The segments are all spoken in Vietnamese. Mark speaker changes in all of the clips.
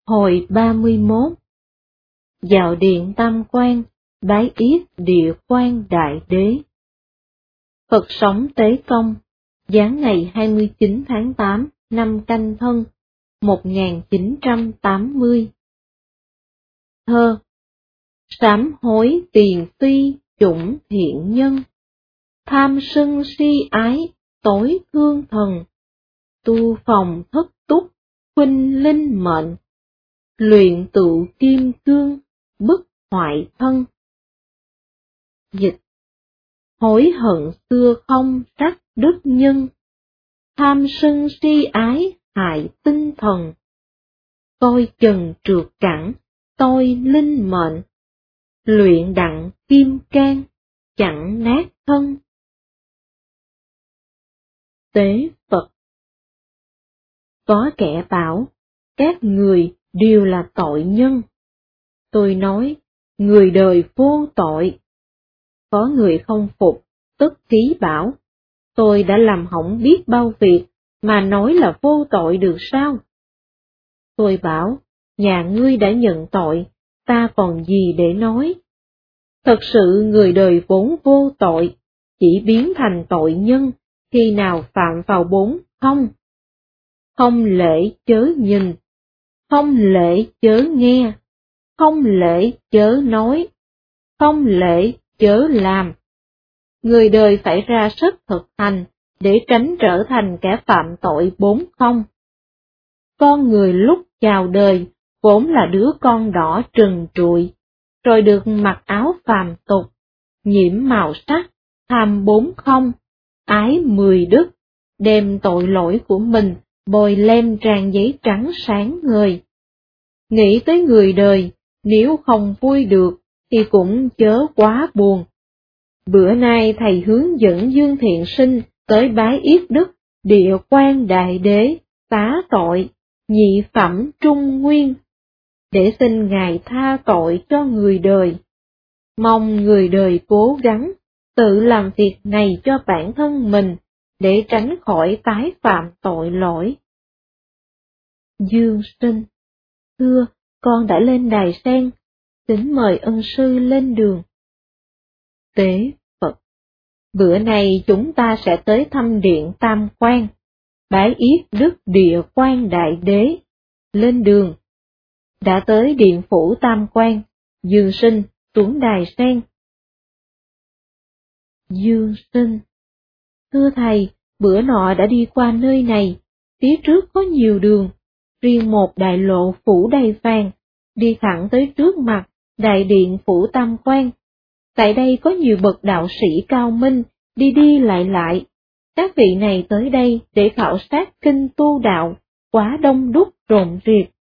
Speaker 1: Hồi 31. Vào điện Tam Quan, bái yết Địa Quan Đại Đế. Phật sống Tế Công, giáng ngày 29 tháng 8 năm Canh Thân, 1980. Thơ. Sám hối tiền phi chủng thiện nhân, tham sân si ái tối thương thần, tu phòng thất túc khuynh linh mệnh, luyện tự kim cương bức hoại thân. Dịch. Hối hận xưa không trách đức nhân, tham sân si ái hại tinh thần, coi chừng trượt cẳng tôi linh mệnh, luyện đặng kim can chẳng nát thân. Tế Phật. Có kẻ bảo, các người đều là tội nhân. Tôi nói, người đời vô tội. Có người không phục, tức ký bảo, tôi đã làm hỏng biết bao việc, mà nói là vô tội được sao? Tôi bảo, nhà ngươi đã nhận tội, ta còn gì để nói? Thật sự người đời vốn vô tội, chỉ biến thành tội nhân, khi nào phạm vào 4 không. Không lễ chớ nhìn, không lễ chớ nghe, không lễ chớ nói, không lễ chớ làm. Người đời phải ra sức thực hành, để tránh trở thành kẻ phạm tội 4 không. Con người lúc chào đời, vốn là đứa con đỏ trần trụi, rồi được mặc áo phàm tục, nhiễm màu sắc, tham 4 không, ái 10 đức, đem tội lỗi của mình bồi lem trang giấy trắng sáng ngời. Nghĩ tới người đời, nếu không vui được, thì cũng chớ quá buồn. Bữa nay thầy hướng dẫn Dương Thiện Sinh tới bái yết đức Địa Quan Đại Đế, xá tội, nhị phẩm trung nguyên, để xin Ngài tha tội cho người đời. Mong người đời cố gắng, tự làm việc này cho bản thân mình, để tránh khỏi tái phạm tội lỗi. Dương Sinh. Thưa, con đã lên đài sen, xin mời ân sư lên đường. Tế Phật. Bữa nay chúng ta sẽ tới thăm điện Tam Quan, bái yết đức Địa Quan Đại Đế, lên đường. Đã tới điện phủ Tam Quan, Dương Sinh xuống đài sen. Dương Sinh. Thưa thầy, bữa nọ đã đi qua nơi này, phía trước có nhiều đường, riêng một đại lộ phủ đầy vàng, đi thẳng tới trước mặt đại điện phủ Tam Quan. Tại đây có nhiều bậc đạo sĩ cao minh, đi đi lại lại. Các vị này tới đây để khảo sát kinh tu đạo, quá đông đúc rộn rịp.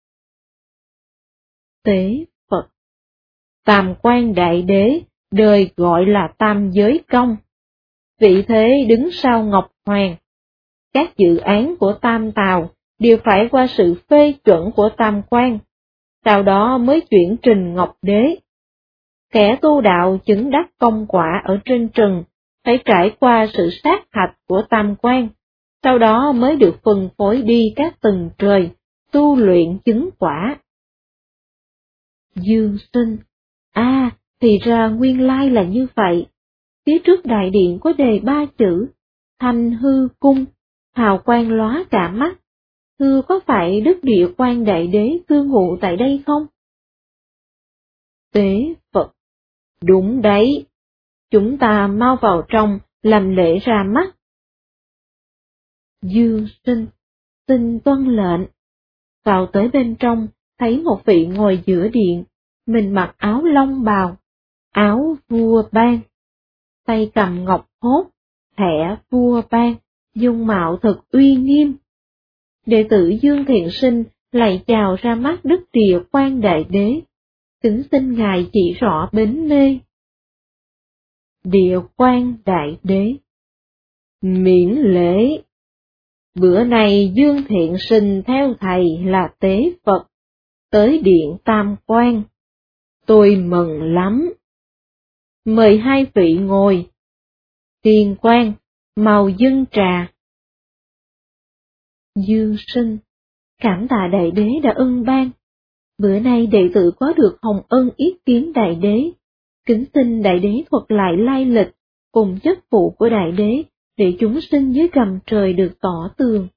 Speaker 1: Tế Phật. Tam Quan Đại Đế, đời gọi là Tam Giới Công. Vị thế đứng sau Ngọc Hoàng. Các dự án của Tam Tào đều phải qua sự phê chuẩn của Tam Quan, sau đó mới chuyển trình Ngọc Đế. Kẻ tu đạo chứng đắc công quả ở trên trần, phải trải qua sự sát hạch của Tam Quan, sau đó mới được phân phối đi các tầng trời, tu luyện chứng quả. Dương Sinh. Thì ra nguyên lai là như vậy. Phía trước đại điện có đề 3 chữ, Thanh Hư Cung, hào quang lóa cả mắt. Thưa, có phải Đức Địa Quan Đại Đế cư ngụ tại đây không? Tế Phật. Đúng đấy. Chúng ta mau vào trong, làm lễ ra mắt. Dương Sinh. Xin tuân lệnh. Vào tới bên trong, thấy một vị ngồi giữa điện, mình mặc áo long bào, áo vua ban, tay cầm ngọc hốt, thẻ vua ban, dung mạo thật uy nghiêm. Đệ tử Dương Thiện Sinh lạy chào ra mắt Đức Địa Quan Đại Đế, kính xin Ngài chỉ rõ bến mê. Địa Quan Đại Đế. Miễn lễ. Bữa này Dương Thiện Sinh theo thầy là Tế Phật, tới điện Tam Quan. Tôi mừng lắm. Mời 2 vị ngồi. Tiền quan, màu dâng trà. Dương Sinh. Cảm tạ Đại Đế đã ân ban. Bữa nay đệ tử có được hồng ân yết kiến đại đế, kính xin đại đế thuật lại lai lịch cùng chức vụ của đại đế để chúng sinh dưới gầm trời được tỏ tường.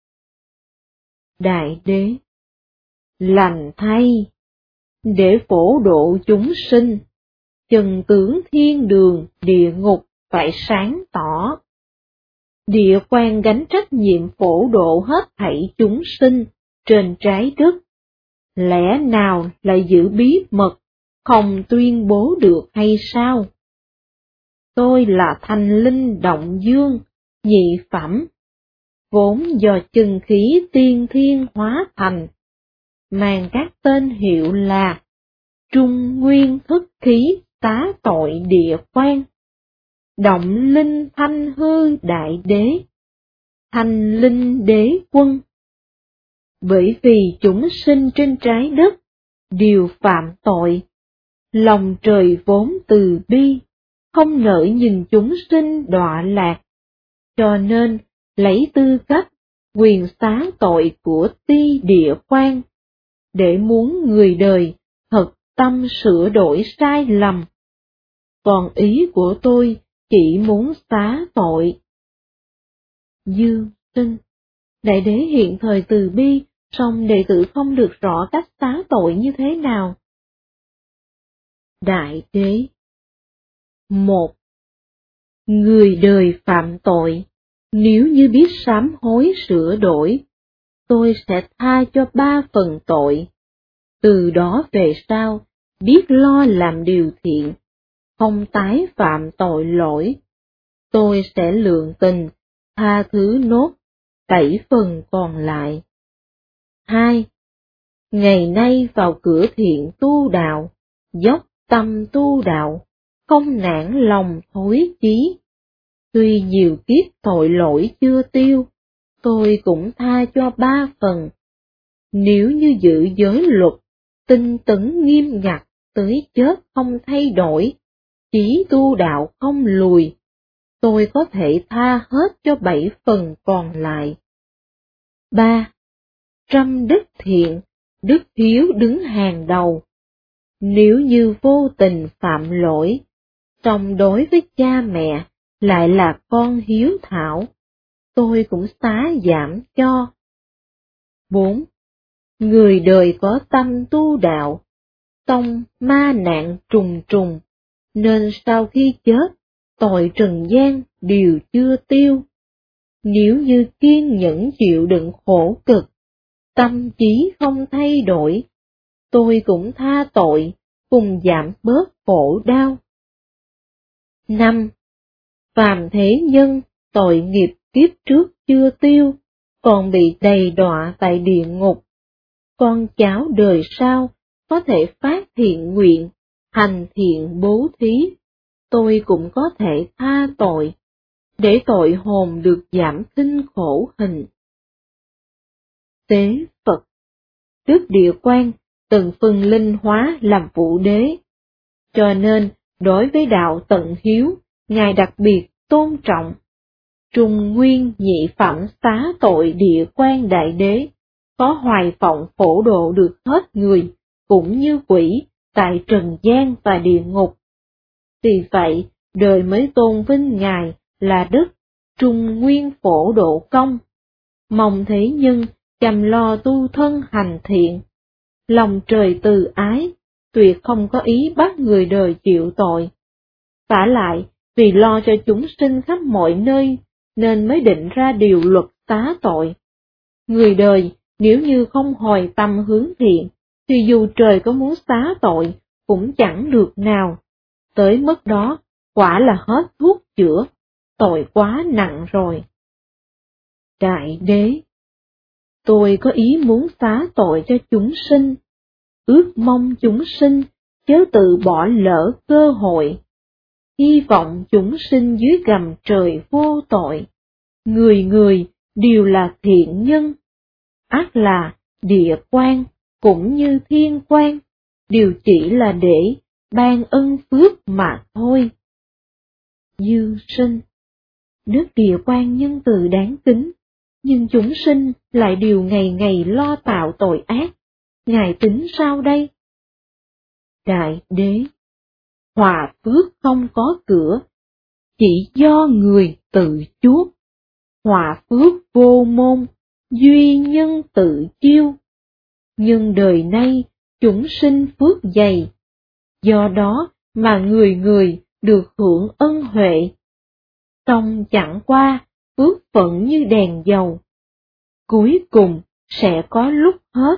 Speaker 1: Đại đế: lành thay, để phổ độ chúng sinh, chân tướng thiên đường địa ngục phải sáng tỏ. Địa quan gánh trách nhiệm phổ độ hết thảy chúng sinh trên trái đất, lẽ nào lại giữ bí mật, không tuyên bố được hay sao? Tôi là Thanh Linh Động Dương, nhị phẩm, vốn do chân khí tiên thiên hóa thành, mang các tên hiệu là Trung Nguyên Thức Khí Tá Tội Địa Quan, Động Linh Thanh Hư Đại Đế, Thanh Linh Đế Quân. Bởi vì chúng sinh trên trái đất đều phạm tội, lòng trời vốn từ bi, không nỡ nhìn chúng sinh đọa lạc, cho nên lấy tư cách quyền xá tội của Ti Địa Quan, để muốn người đời thật tâm sửa đổi sai lầm. Còn ý của tôi chỉ muốn xá tội. Dương sinh: đại đế hiện thời từ bi, song đệ tử không được rõ cách xá tội như thế nào. Đại đế: 1. Người đời phạm tội, nếu như biết sám hối sửa đổi, tôi sẽ tha cho 3 phần tội. Từ đó về sau, biết lo làm điều thiện, không tái phạm tội lỗi. Tôi sẽ lượng tình, tha thứ nốt 7 phần còn lại. 2. Ngày nay vào cửa thiện tu đạo, dốc tâm tu đạo, không nản lòng thối chí. Tuy nhiều kiếp tội lỗi chưa tiêu, tôi cũng tha cho 3 phần. Nếu như giữ giới luật, tinh tấn nghiêm ngặt, tới chết không thay đổi, chỉ tu đạo không lùi, tôi có thể tha hết cho 7 phần còn lại. 3. Trăm đức thiện, đức hiếu đứng hàng đầu. Nếu như vô tình phạm lỗi, song đối với cha mẹ lại là con hiếu thảo, tôi cũng xá giảm cho. 4. Người đời có tâm tu đạo, song ma nạn trùng trùng, nên sau khi chết, tội trần gian đều chưa tiêu. Nếu như kiên nhẫn chịu đựng khổ cực, tâm trí không thay đổi, tôi cũng tha tội, cùng giảm bớt khổ đau. 5. Phàm thế nhân, tội nghiệp kiếp trước chưa tiêu, còn bị đầy đọa tại địa ngục. Con cháu đời sau có thể phát thiện nguyện, hành thiện bố thí, tôi cũng có thể tha tội, để tội hồn được giảm khinh khổ hình. Tế Phật: Đức Địa Quan từng phân linh hóa làm vũ đế, cho nên đối với đạo tận hiếu, Ngài đặc biệt tôn trọng. Trung Nguyên nhị phẩm xá tội Địa Quan đại đế, có hoài vọng phổ độ được hết người, cũng như quỷ, tại trần gian và địa ngục. Vì vậy, đời mới tôn vinh Ngài là Đức Trung Nguyên phổ độ công. Mong thế nhân chăm lo tu thân hành thiện, lòng trời từ ái, tuyệt không có ý bắt người đời chịu tội. Vả lại, vì lo cho chúng sinh khắp mọi nơi, nên mới định ra điều luật xá tội. Người đời nếu như không hồi tâm hướng thiện, thì dù trời có muốn xá tội, cũng chẳng được nào. Tới mức đó, quả là hết thuốc chữa, tội quá nặng rồi. Đại đế: Tôi có ý muốn xá tội cho chúng sinh, ước mong chúng sinh chớ tự bỏ lỡ cơ hội. Hy vọng chúng sinh dưới gầm trời vô tội, người người đều là thiện nhân. Ắt là địa quan cũng như thiên quan, đều chỉ là để ban ân phước mà thôi. Dư sinh: Đức Địa Quan nhân từ đáng kính, nhưng chúng sinh lại đều ngày ngày lo tạo tội ác, Ngài tính sao đây? Đại đế, hòa phước không có cửa, chỉ do người tự chuốc. Hòa phước vô môn, duy nhân tự chiêu. Nhưng đời nay chúng sinh phước dày, do đó mà người người được hưởng ân huệ. Song chẳng qua, phước phận như đèn dầu, cuối cùng sẽ có lúc hết.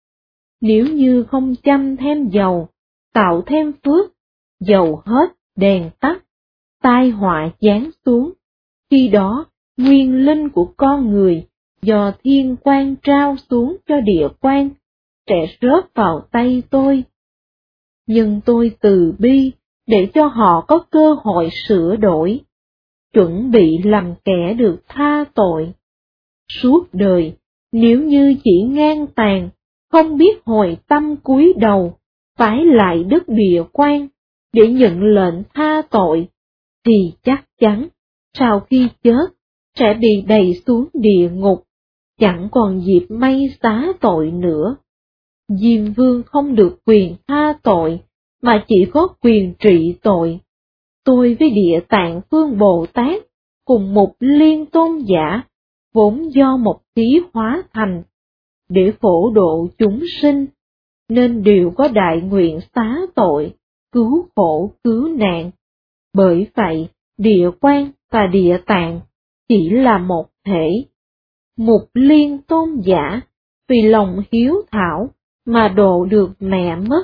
Speaker 1: Nếu như không chăm thêm dầu, tạo thêm phước, dầu hết, đèn tắt, tai họa giáng xuống. Khi đó, nguyên linh của con người do thiên quan trao xuống cho địa quan, sẽ rớt vào tay tôi. Nhưng tôi từ bi để cho họ có cơ hội sửa đổi, chuẩn bị làm kẻ được tha tội. Suốt đời, nếu như chỉ ngang tàn, không biết hồi tâm cúi đầu, phái lại đất địa quan, để nhận lệnh tha tội, thì chắc chắn, sau khi chết, sẽ bị đày xuống địa ngục, chẳng còn dịp may xá tội nữa. Diêm Vương không được quyền tha tội, mà chỉ có quyền trị tội. Tôi với Địa Tạng Vương Bồ Tát, cùng một liên tôn giả, vốn do một khí hóa thành, để phổ độ chúng sinh, nên đều có đại nguyện xá tội, cứu khổ cứu nạn. Bởi vậy, địa quan và địa tạng chỉ là một thể. Mục liên tôn giả, vì lòng hiếu thảo mà độ được mẹ mất.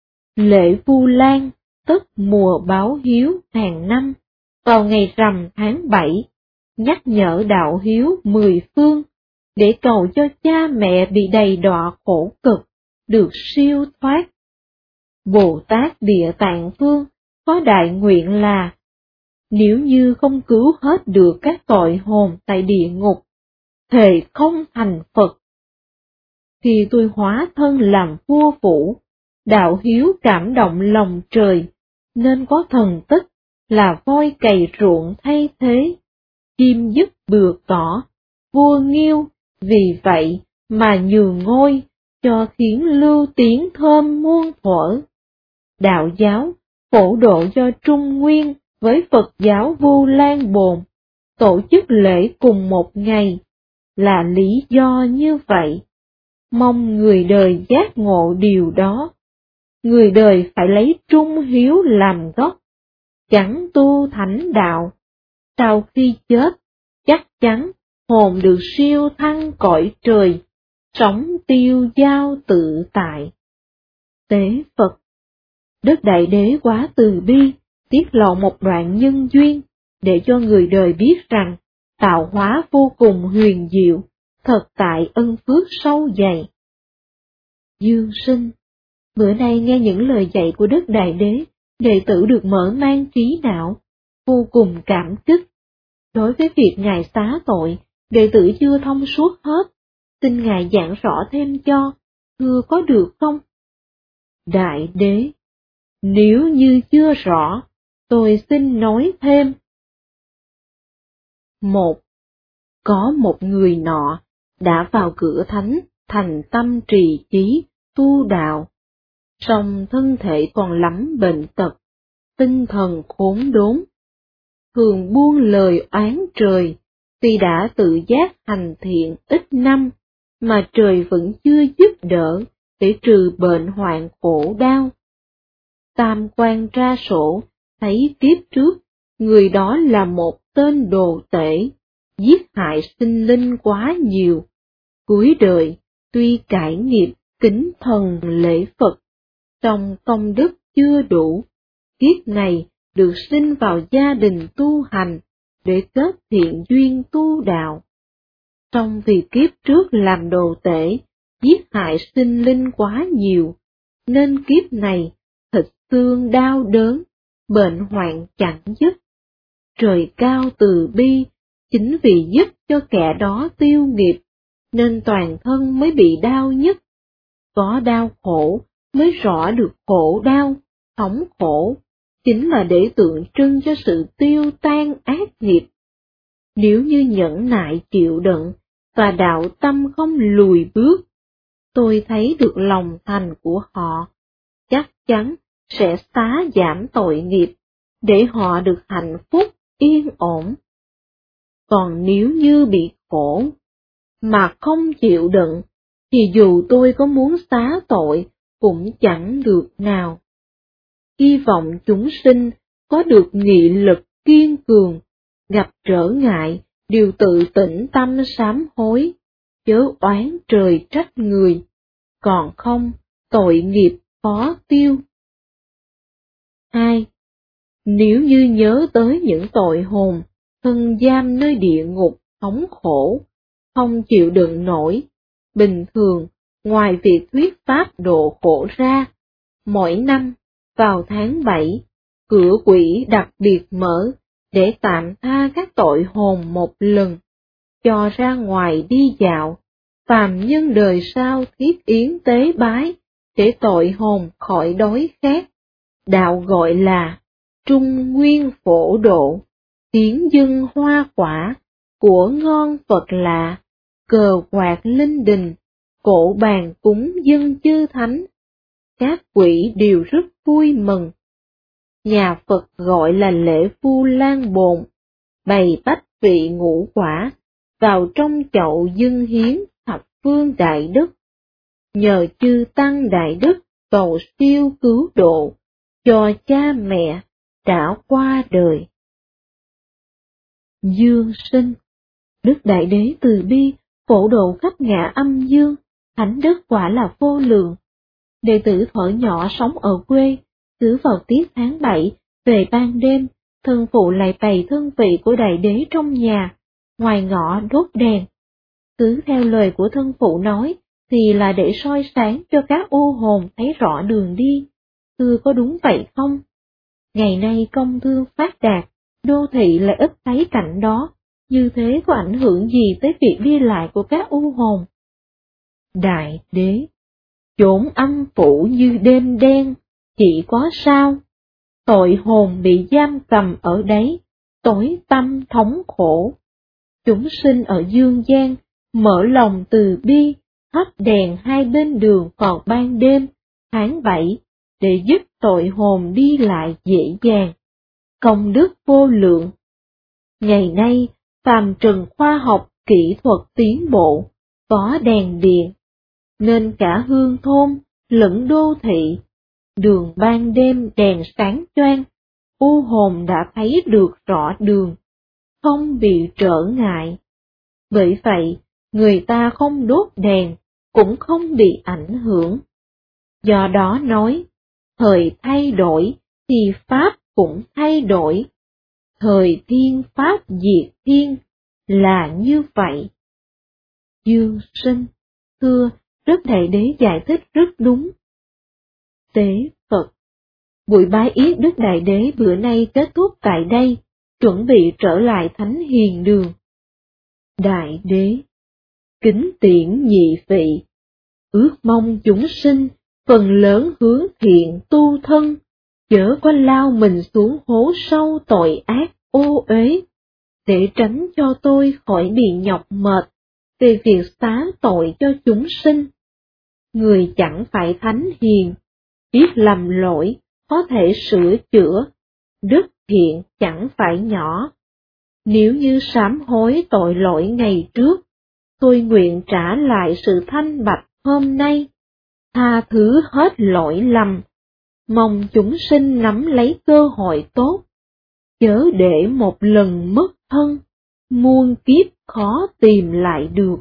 Speaker 1: Lễ Vu Lan, tức mùa báo hiếu hàng năm, vào ngày rằm tháng 7, nhắc nhở đạo hiếu 10 phương, để cầu cho cha mẹ bị đầy đọa khổ cực, được siêu thoát. Bồ Tát Địa Tạng Vương có đại nguyện là, nếu như không cứu hết được các tội hồn tại địa ngục, thề không thành Phật. Khi tôi hóa thân làm vua phủ, đạo hiếu cảm động lòng trời, nên có thần tích là voi cày ruộng thay thế, chim dứt bừa cỏ, vua nghiêu, vì vậy mà nhường ngôi, cho khiến lưu tiếng thơm muôn thuở. Đạo giáo, phổ độ do Trung Nguyên với Phật giáo Vu Lan Bồn, tổ chức lễ cùng một ngày, là lý do như vậy. Mong người đời giác ngộ điều đó. Người đời phải lấy trung hiếu làm gốc, chẳng tu thánh đạo. Sau khi chết, chắc chắn hồn được siêu thăng cõi trời, sống tiêu dao tự tại. Tế Phật. Đức Đại Đế quá từ bi, tiết lộ một đoạn nhân duyên, để cho người đời biết rằng, tạo hóa vô cùng huyền diệu, thật tại ân phước sâu dày. Dương Sinh, bữa nay nghe những lời dạy của Đức Đại Đế, đệ tử được mở mang trí não, vô cùng cảm kích. Đối với việc Ngài xá tội, đệ tử chưa thông suốt hết, xin Ngài giảng rõ thêm cho, thưa có được không? Đại Đế, nếu như chưa rõ, tôi xin nói thêm. 1. Có một người nọ, đã vào cửa thánh, thành tâm trì chí, tu đạo, song thân thể còn lắm bệnh tật, tinh thần khốn đốn, thường buông lời oán trời, vì đã tự giác hành thiện ít năm, mà trời vẫn chưa giúp đỡ để trừ bệnh hoạn khổ đau. Tam quan tra sổ, thấy kiếp trước, người đó là một tên đồ tể, giết hại sinh linh quá nhiều. Cuối đời, tuy cải nghiệp, kính thần lễ Phật, song công đức chưa đủ, kiếp này được sinh vào gia đình tu hành, để kết thiện duyên tu đạo. Song vì kiếp trước làm đồ tể, giết hại sinh linh quá nhiều, nên kiếp này thịt xương đau đớn, bệnh hoạn chẳng dứt. Trời cao từ bi, chính vì giúp cho kẻ đó tiêu nghiệp, nên toàn thân mới bị đau nhất. Có đau khổ mới rõ được khổ đau, thống khổ, chính là để tượng trưng cho sự tiêu tan ác nghiệp. Nếu như nhẫn nại chịu đựng, và đạo tâm không lùi bước, tôi thấy được lòng thành của họ, chắc chắn sẽ xá giảm tội nghiệp, để họ được hạnh phúc, yên ổn. Còn nếu như bị khổ, mà không chịu đựng, thì dù tôi có muốn xá tội, cũng chẳng được nào. Hy vọng chúng sinh có được nghị lực kiên cường, gặp trở ngại, đều tự tĩnh tâm sám hối, chớ oán trời trách người, còn không, tội nghiệp khó tiêu. 2. Nếu như nhớ tới những tội hồn, thân giam nơi địa ngục, thống khổ, không chịu đựng nổi, bình thường, ngoài việc thuyết pháp độ khổ ra, mỗi năm, vào tháng 7, cửa quỷ đặc biệt mở, để tạm tha các tội hồn một lần, cho ra ngoài đi dạo, phàm nhân đời sau thiết yến tế bái, để tội hồn khỏi đói khát. Đạo gọi là Trung Nguyên Phổ Độ, hiến dâng hoa quả, của ngon Phật lạ, cờ quạt linh đình, cổ bàn cúng dâng chư thánh. Các quỷ đều rất vui mừng. Nhà Phật gọi là lễ Vu Lan Bồn, bày bách vị ngũ quả, vào trong chậu dâng hiến thập phương đại đức. Nhờ chư tăng đại đức cầu siêu cứu độ, cho cha mẹ đã qua đời. Dương sinh, Đức Đại Đế từ bi, phổ độ khắp ngã âm dương, thánh đức quả là vô lượng. Đệ tử thuở nhỏ sống ở quê, cứ vào tiết tháng 7, về ban đêm, thân phụ lại bày thân vị của Đại Đế trong nhà, ngoài ngõ đốt đèn. Cứ theo lời của thân phụ nói, thì là để soi sáng cho các u hồn thấy rõ đường đi. Thưa có đúng vậy không? Ngày nay công thương phát đạt, đô thị lại ít thấy cảnh đó, như thế có ảnh hưởng gì tới việc đi lại của các u hồn? Đại Đế, chốn âm phủ như đêm đen, chỉ có sao? Tội hồn bị giam cầm ở đấy, tối tâm thống khổ. Chúng sinh ở dương gian, mở lòng từ bi, thắp đèn hai bên đường vào ban đêm, tháng 7, để giúp tội hồn đi lại dễ dàng. Công đức vô lượng. Ngày nay, phàm trần khoa học kỹ thuật tiến bộ, có đèn điện, nên cả hương thôn, lẫn đô thị, đường ban đêm đèn sáng choang, u hồn đã thấy được rõ đường, không bị trở ngại. Bởi vậy, người ta không đốt đèn, cũng không bị ảnh hưởng. Do đó nói, thời thay đổi, thì Pháp cũng thay đổi. Thời thiên Pháp diệt thiên, là như vậy. Dương sinh, thưa, Đức Đại Đế giải thích rất đúng. Tế Phật, buổi bái yết Đức Đại Đế bữa nay kết thúc tại đây, chuẩn bị trở lại Thánh Hiền Đường. Đại Đế, kính tiễn nhị vị, ước mong chúng sinh, phần lớn hướng thiện tu thân, chớ có lao mình xuống hố sâu tội ác ô uế, để tránh cho tôi khỏi bị nhọc mệt về việc xá tội cho chúng sinh. Người chẳng phải thánh hiền, biết lầm lỗi, có thể sửa chữa, đức thiện chẳng phải nhỏ. Nếu như sám hối tội lỗi ngày trước, tôi nguyện trả lại sự thanh bạch hôm nay, tha thứ hết lỗi lầm, mong chúng sinh nắm lấy cơ hội tốt, chớ để một lần mất thân, muôn kiếp khó tìm lại được.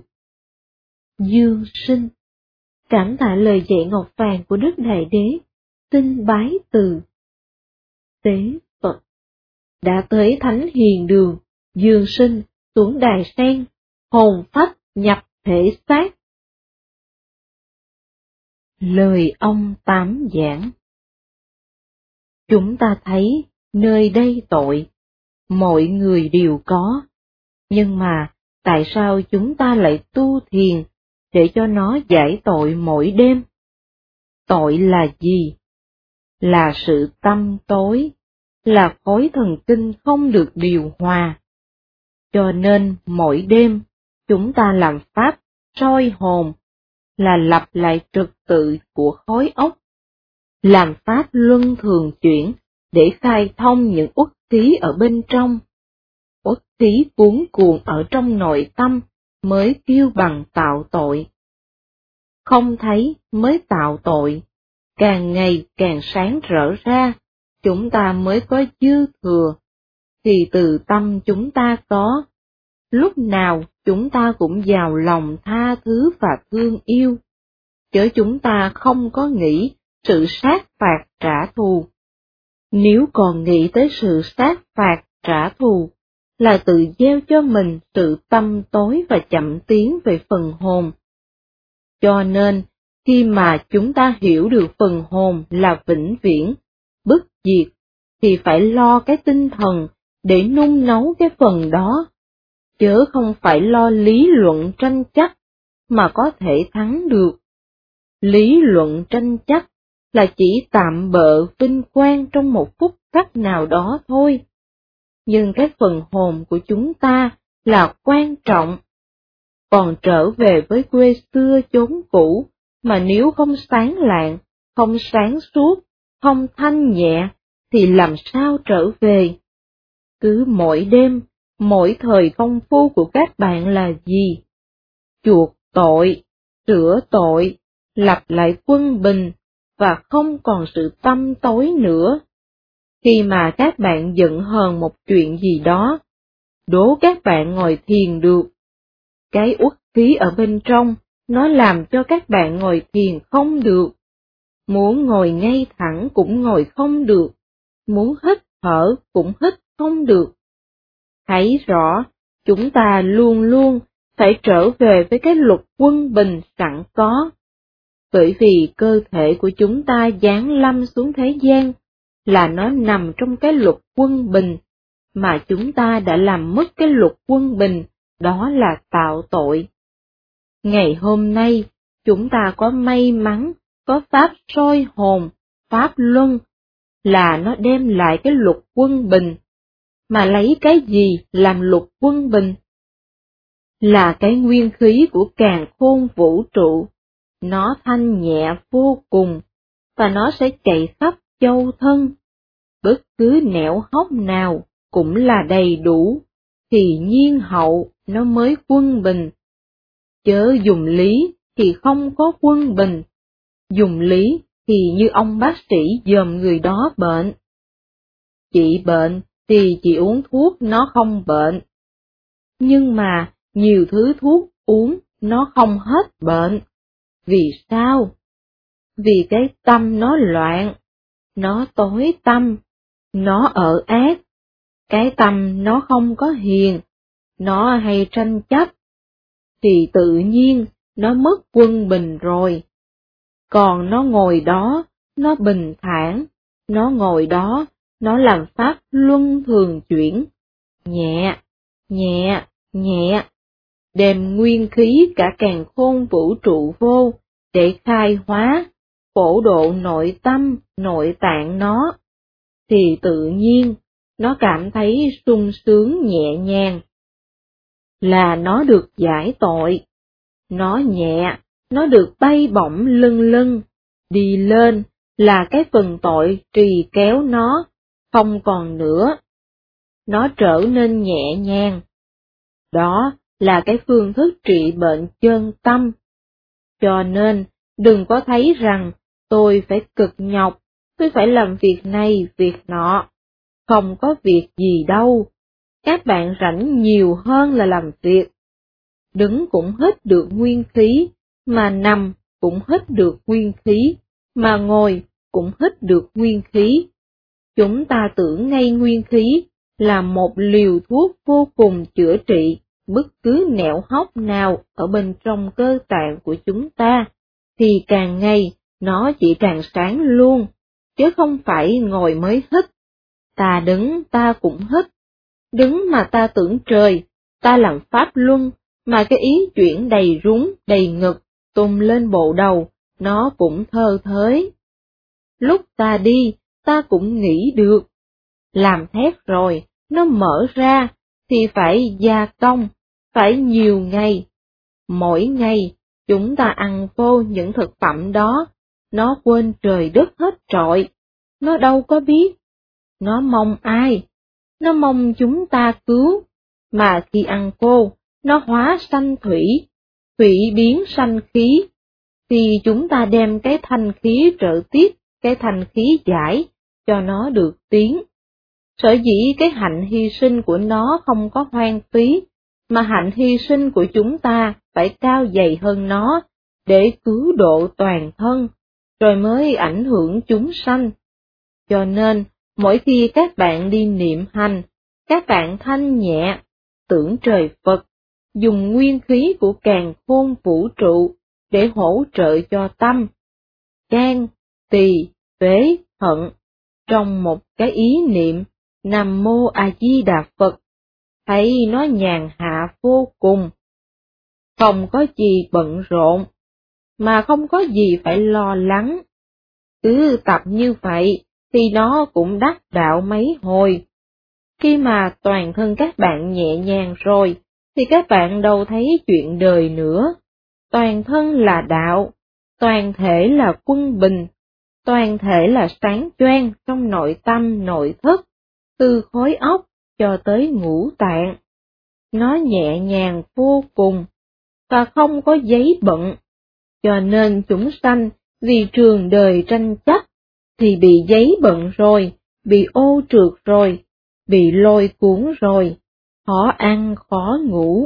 Speaker 1: Dương sinh, cảm tạ lời dạy ngọc vàng của Đức Đại Đế, xin bái từ. Tế Phật, đã tới Thánh Hiền Đường, Dương sinh xuống đài sen, hồn phách nhập thể xác. Lời ông Tám giảng. Chúng ta thấy nơi đây tội, mọi người đều có, nhưng mà tại sao chúng ta lại tu thiền để cho nó giải tội mỗi đêm? Tội là gì? Là sự tâm tối, là khối thần kinh không được điều hòa. Cho nên mỗi đêm chúng ta làm pháp soi hồn, là lặp lại trật tự của khối óc, làm pháp luân thường chuyển để khai thông những uất khí ở bên trong. Uất khí cuốn cuồng ở trong nội tâm mới kêu bằng tạo tội. Không thấy mới tạo tội, càng ngày càng sáng rỡ ra, chúng ta mới có dư thừa, thì từ tâm chúng ta có. Lúc nào chúng ta cũng giàu lòng tha thứ và thương yêu, chớ chúng ta không có nghĩ sự sát phạt trả thù. Nếu còn nghĩ tới sự sát phạt trả thù, là tự gieo cho mình sự tâm tối và chậm tiến về phần hồn. Cho nên, khi mà chúng ta hiểu được phần hồn là vĩnh viễn, bất diệt, thì phải lo cái tinh thần để nung nấu cái phần đó, chớ không phải lo lý luận tranh chấp mà có thể thắng được. Lý luận tranh chấp là chỉ tạm bợ vinh quang trong một phút khắc nào đó thôi. Nhưng cái phần hồn của chúng ta là quan trọng. Còn trở về với quê xưa chốn cũ, mà nếu không sáng lạng, không sáng suốt, không thanh nhẹ, thì làm sao trở về? Cứ mỗi đêm, mỗi thời công phu của các bạn là gì? Chuộc tội, sửa tội, lặp lại quân bình, và không còn sự tâm tối nữa. Khi mà các bạn giận hờn một chuyện gì đó, đố các bạn ngồi thiền được. Cái uất khí ở bên trong, nó làm cho các bạn ngồi thiền không được. Muốn ngồi ngay thẳng cũng ngồi không được, muốn hít thở cũng hít không được. Thấy rõ, chúng ta luôn luôn phải trở về với cái luật quân bình sẵn có. Bởi vì cơ thể của chúng ta giáng lâm xuống thế gian, là nó nằm trong cái luật quân bình, mà chúng ta đã làm mất cái luật quân bình, đó là tạo tội. Ngày hôm nay, chúng ta có may mắn, có pháp soi hồn, pháp luân, là nó đem lại cái luật quân bình. Mà lấy cái gì làm luật quân bình? Là cái nguyên khí của càn khôn vũ trụ, nó thanh nhẹ vô cùng, và nó sẽ chạy khắp châu thân. Bất cứ nẻo hốc nào cũng là đầy đủ, thì nhiên hậu nó mới quân bình. Chớ dùng lý thì không có quân bình, dùng lý thì như ông bác sĩ dòm người đó bệnh. Trị bệnh thì chỉ uống thuốc nó không bệnh. Nhưng mà nhiều thứ thuốc uống nó không hết bệnh. Vì sao? Vì cái tâm nó loạn, nó tối tâm, nó ở ác. Cái tâm nó không có hiền, nó hay tranh chấp, thì tự nhiên nó mất quân bình rồi. Còn nó ngồi đó, nó bình thản, nó ngồi đó, nó làm pháp luân thường chuyển, nhẹ, nhẹ, nhẹ, đem nguyên khí cả càn khôn vũ trụ vô, để khai hóa, phổ độ nội tâm, nội tạng nó, thì tự nhiên, nó cảm thấy sung sướng nhẹ nhàng. Là nó được giải tội, nó nhẹ, nó được bay bổng lâng lâng, đi lên, là cái phần tội trì kéo nó, không còn nữa. Nó trở nên nhẹ nhàng. Đó là cái phương thức trị bệnh chân tâm. Cho nên, đừng có thấy rằng, tôi phải cực nhọc, tôi phải làm việc này, việc nọ. Không có việc gì đâu. Các bạn rảnh nhiều hơn là làm việc. Đứng cũng hít được nguyên khí, mà nằm cũng hít được nguyên khí, mà ngồi cũng hít được nguyên khí. Chúng ta tưởng ngay nguyên khí là một liều thuốc vô cùng chữa trị bất cứ nẻo hóc nào ở bên trong cơ tạng của chúng ta, thì càng ngày nó chỉ càng sáng luôn, chứ không phải ngồi mới hít. Ta đứng ta cũng hít, đứng mà ta tưởng trời, ta làm pháp luân, mà cái ý chuyển đầy rúng, đầy ngực, tung lên bộ đầu, nó cũng thơ thới. Lúc ta đi, ta cũng nghĩ được. Làm thép rồi, nó mở ra, thì phải gia công, phải nhiều ngày. Mỗi ngày, chúng ta ăn vô những thực phẩm đó, nó quên trời đất hết trọi, nó đâu có biết. Nó mong ai? Nó mong chúng ta cứu, mà khi ăn vô, nó hóa sanh thủy, thủy biến sanh khí, thì chúng ta đem cái thanh khí trợ tiếp, cái thanh khí giải, cho nó được tiến. Sở dĩ cái hạnh hy sinh của nó không có hoang phí, mà hạnh hy sinh của chúng ta phải cao dày hơn nó, để cứu độ toàn thân, rồi mới ảnh hưởng chúng sanh. Cho nên, mỗi khi các bạn đi niệm hành, các bạn thanh nhẹ, tưởng trời Phật, dùng nguyên khí của càn khôn vũ trụ để hỗ trợ cho tâm, can, tỳ, phế, thận, trong một cái ý niệm Nam Mô A Di Đà Phật, thấy nó nhàn hạ vô cùng. Không có gì bận rộn, mà không có gì phải lo lắng. Cứ tập như vậy thì nó cũng đắc đạo mấy hồi. Khi mà toàn thân các bạn nhẹ nhàng rồi, thì các bạn đâu thấy chuyện đời nữa. Toàn thân là đạo, toàn thể là quân bình, toàn thể là sáng choang trong nội tâm nội thức, từ khối óc cho tới ngũ tạng. Nó nhẹ nhàng vô cùng, và không có giấy bận, cho nên chúng sanh vì trường đời tranh chấp, thì bị giấy bận rồi, bị ô trượt rồi, bị lôi cuốn rồi, khó ăn khó ngủ.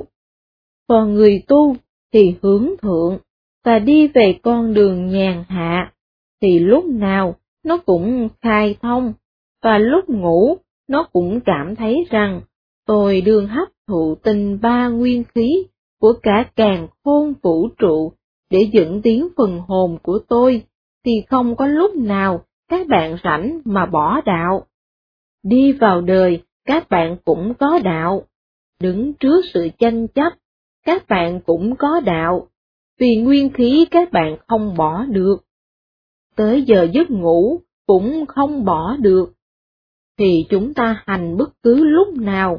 Speaker 1: Còn người tu thì hướng thượng, và đi về con đường nhàn hạ, thì lúc nào nó cũng khai thông, và lúc ngủ nó cũng cảm thấy rằng tôi đương hấp thụ tinh ba nguyên khí của cả càn khôn vũ trụ để dẫn tiến phần hồn của tôi, thì không có lúc nào các bạn rảnh mà bỏ đạo. Đi vào đời, các bạn cũng có đạo. Đứng trước sự tranh chấp, các bạn cũng có đạo, vì nguyên khí các bạn không bỏ được. Tới giờ giấc ngủ cũng không bỏ được. Thì chúng ta hành bất cứ lúc nào,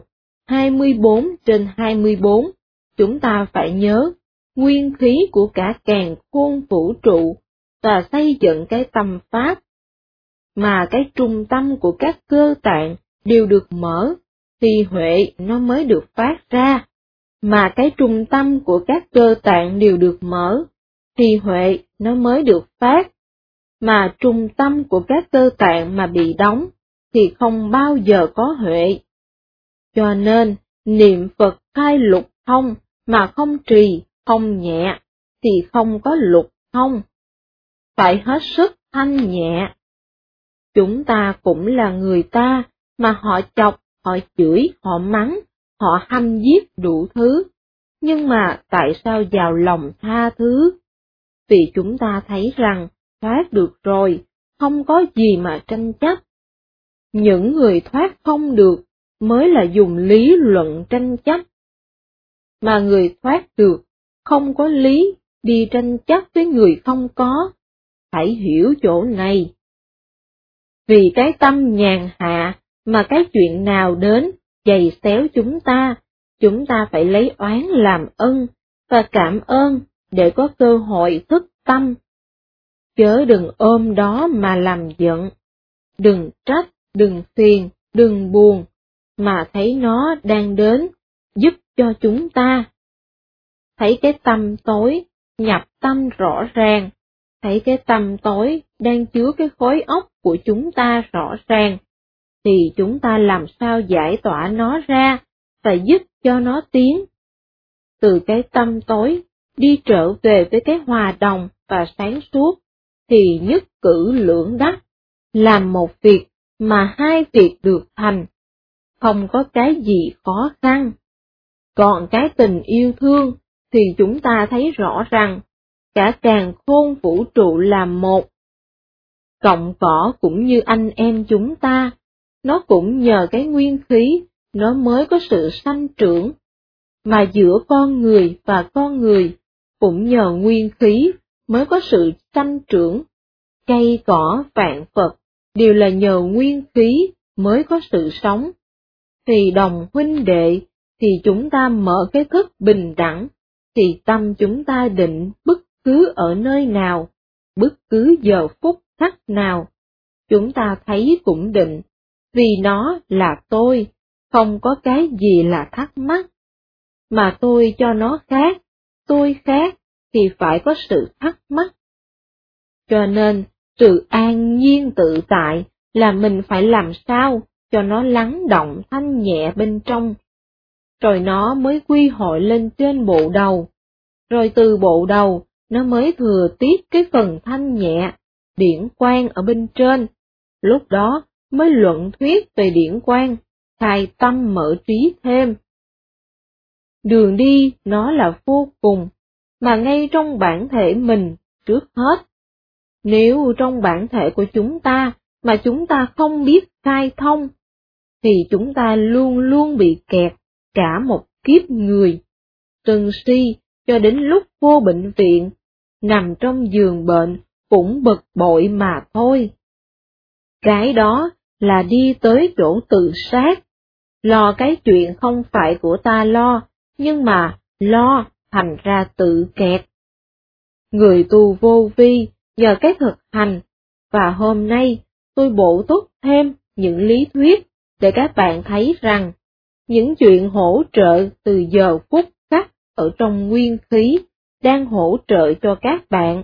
Speaker 1: 24/24, chúng ta phải nhớ nguyên khí của cả càn khôn vũ trụ và xây dựng cái tâm pháp. Mà cái trung tâm của các cơ tạng đều được mở, thì huệ nó mới được phát ra. Mà cái trung tâm của các cơ tạng đều được mở, thì huệ nó mới được phát. Mà trung tâm của các cơ tạng mà bị đóng, thì không bao giờ có huệ. Cho nên, niệm Phật khai lục thông, mà không trì, không nhẹ, thì không có lục thông. Phải hết sức thanh nhẹ. Chúng ta cũng là người ta, mà họ chọc, họ chửi, họ mắng, họ hăm giết đủ thứ. Nhưng mà tại sao vào lòng tha thứ? Vì chúng ta thấy rằng, thoát được rồi, không có gì mà tranh chấp. Những người thoát không được, mới là dùng lý luận tranh chấp. Mà người thoát được, không có lý, đi tranh chấp với người không có. Phải hiểu chỗ này. Vì cái tâm nhàn hạ, mà cái chuyện nào đến, giày xéo chúng ta phải lấy oán làm ân, và cảm ơn, để có cơ hội thức tâm. Chớ đừng ôm đó mà làm giận, đừng trách, đừng phiền, đừng buồn, mà thấy nó đang đến, giúp cho chúng ta. Thấy cái tâm tối, nhập tâm rõ ràng, thấy cái tâm tối đang chứa cái khối óc của chúng ta rõ ràng, thì chúng ta làm sao giải tỏa nó ra, và giúp cho nó tiến. Từ cái tâm tối, đi trở về với cái hòa đồng và sáng suốt, thì nhất cử lưỡng đắc, làm một việc mà hai việc được thành, không có cái gì khó khăn. Còn cái tình yêu thương, thì chúng ta thấy rõ rằng, cả càn khôn vũ trụ là một. Cộng cỏ cũng như anh em chúng ta, nó cũng nhờ cái nguyên khí, nó mới có sự sanh trưởng. Mà giữa con người và con người, cũng nhờ nguyên khí, mới có sự sanh trưởng. Cây cỏ vạn vật, đều là nhờ nguyên khí, mới có sự sống. Thì đồng huynh đệ, thì chúng ta mở cái thức bình đẳng, thì tâm chúng ta định bất cứ ở nơi nào, bất cứ giờ phút khắc nào, chúng ta thấy cũng định, vì nó là tôi, không có cái gì là thắc mắc. Mà tôi cho nó khác, tôi khác, thì phải có sự thắc mắc. Cho nên, sự an nhiên tự tại là mình phải làm sao cho nó lắng động thanh nhẹ bên trong, rồi nó mới quy hội lên trên bộ đầu, rồi từ bộ đầu nó mới thừa tiếp cái phần thanh nhẹ, điển quang ở bên trên, lúc đó mới luận thuyết về điển quang, khai tâm mở trí thêm. Đường đi nó là vô cùng, mà ngay trong bản thể mình trước hết. Nếu trong bản thể của chúng ta mà chúng ta không biết khai thông, thì chúng ta luôn luôn bị kẹt cả một kiếp người, sân si cho đến lúc vô bệnh viện, nằm trong giường bệnh cũng bực bội mà thôi. Cái đó là đi tới chỗ tự sát, lo cái chuyện không phải của ta lo, nhưng mà lo thành ra tự kẹt. Người tu vô vi nhờ cái thực hành, và hôm nay tôi bổ túc thêm những lý thuyết để các bạn thấy rằng những chuyện hỗ trợ từ giờ phút khắc ở trong nguyên khí đang hỗ trợ cho các bạn.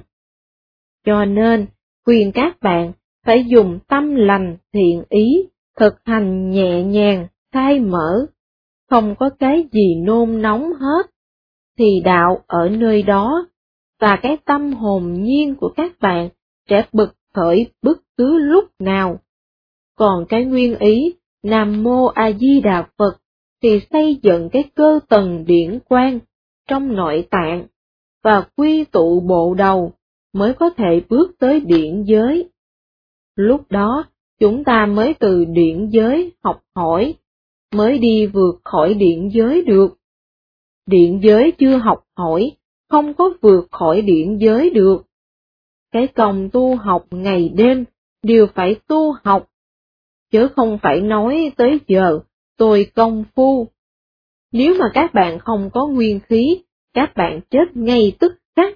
Speaker 1: Cho nên, khuyên các bạn phải dùng tâm lành thiện ý, thực hành nhẹ nhàng, khai mở, không có cái gì nôn nóng hết, thì đạo ở nơi đó, và cái tâm hồn nhiên của các bạn sẽ bực khởi bất cứ lúc nào. Còn cái nguyên ý Nam Mô A Di Đà Phật thì xây dựng cái cơ tầng điển quang trong nội tạng, và quy tụ bộ đầu mới có thể bước tới điển giới. Lúc đó chúng ta mới từ điển giới học hỏi, mới đi vượt khỏi điển giới được. Điển giới chưa học hỏi, không có vượt khỏi điển giới được. Cái công tu học ngày đêm đều phải tu học, chứ không phải nói tới giờ tôi công phu. Nếu mà các bạn không có nguyên khí, các bạn chết ngay tức khắc.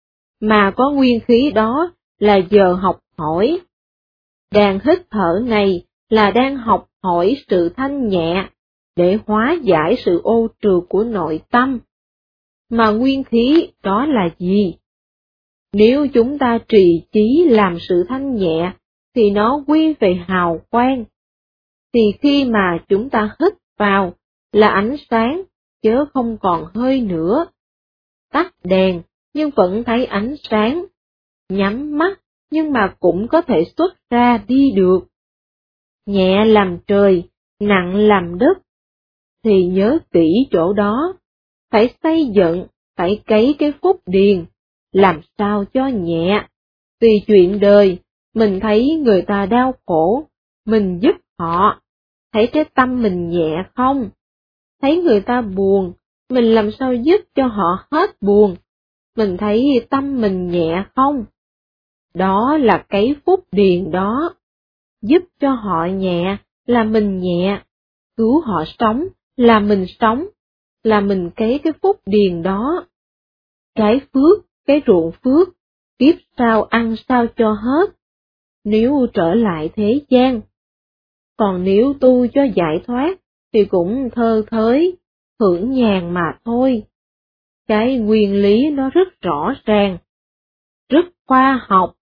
Speaker 1: Mà có nguyên khí đó là giờ học hỏi. Đang hít thở này là đang học hỏi sự thanh nhẹ, để hóa giải sự ô trượt của nội tâm. Mà nguyên khí đó là gì? Nếu chúng ta trì chí làm sự thanh nhẹ, thì nó quy về hào quang. Thì khi mà chúng ta hít vào là ánh sáng, chớ không còn hơi nữa. Tắt đèn nhưng vẫn thấy ánh sáng, nhắm mắt nhưng mà cũng có thể xuất ra đi được. Nhẹ làm trời, nặng làm đất, thì nhớ kỹ chỗ đó, phải xây dựng, phải cấy cái phúc điền, làm sao cho nhẹ. Vì chuyện đời, mình thấy người ta đau khổ, mình giúp họ, thấy cái tâm mình nhẹ không? Thấy người ta buồn, mình làm sao giúp cho họ hết buồn, mình thấy tâm mình nhẹ không? Đó là cái phúc điền đó, giúp cho họ nhẹ là mình nhẹ, cứu họ sống là mình sống, là mình cấy cái phúc điền đó. Cái phước, cái ruộng phước, kiếp sau ăn sao cho hết, nếu trở lại thế gian. Còn nếu tu cho giải thoát, thì cũng thơ thới, hưởng nhàn mà thôi. Cái nguyên lý nó rất rõ ràng, rất khoa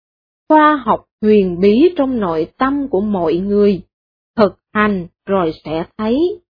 Speaker 1: học huyền bí trong nội tâm của mọi người, thực hành rồi sẽ thấy.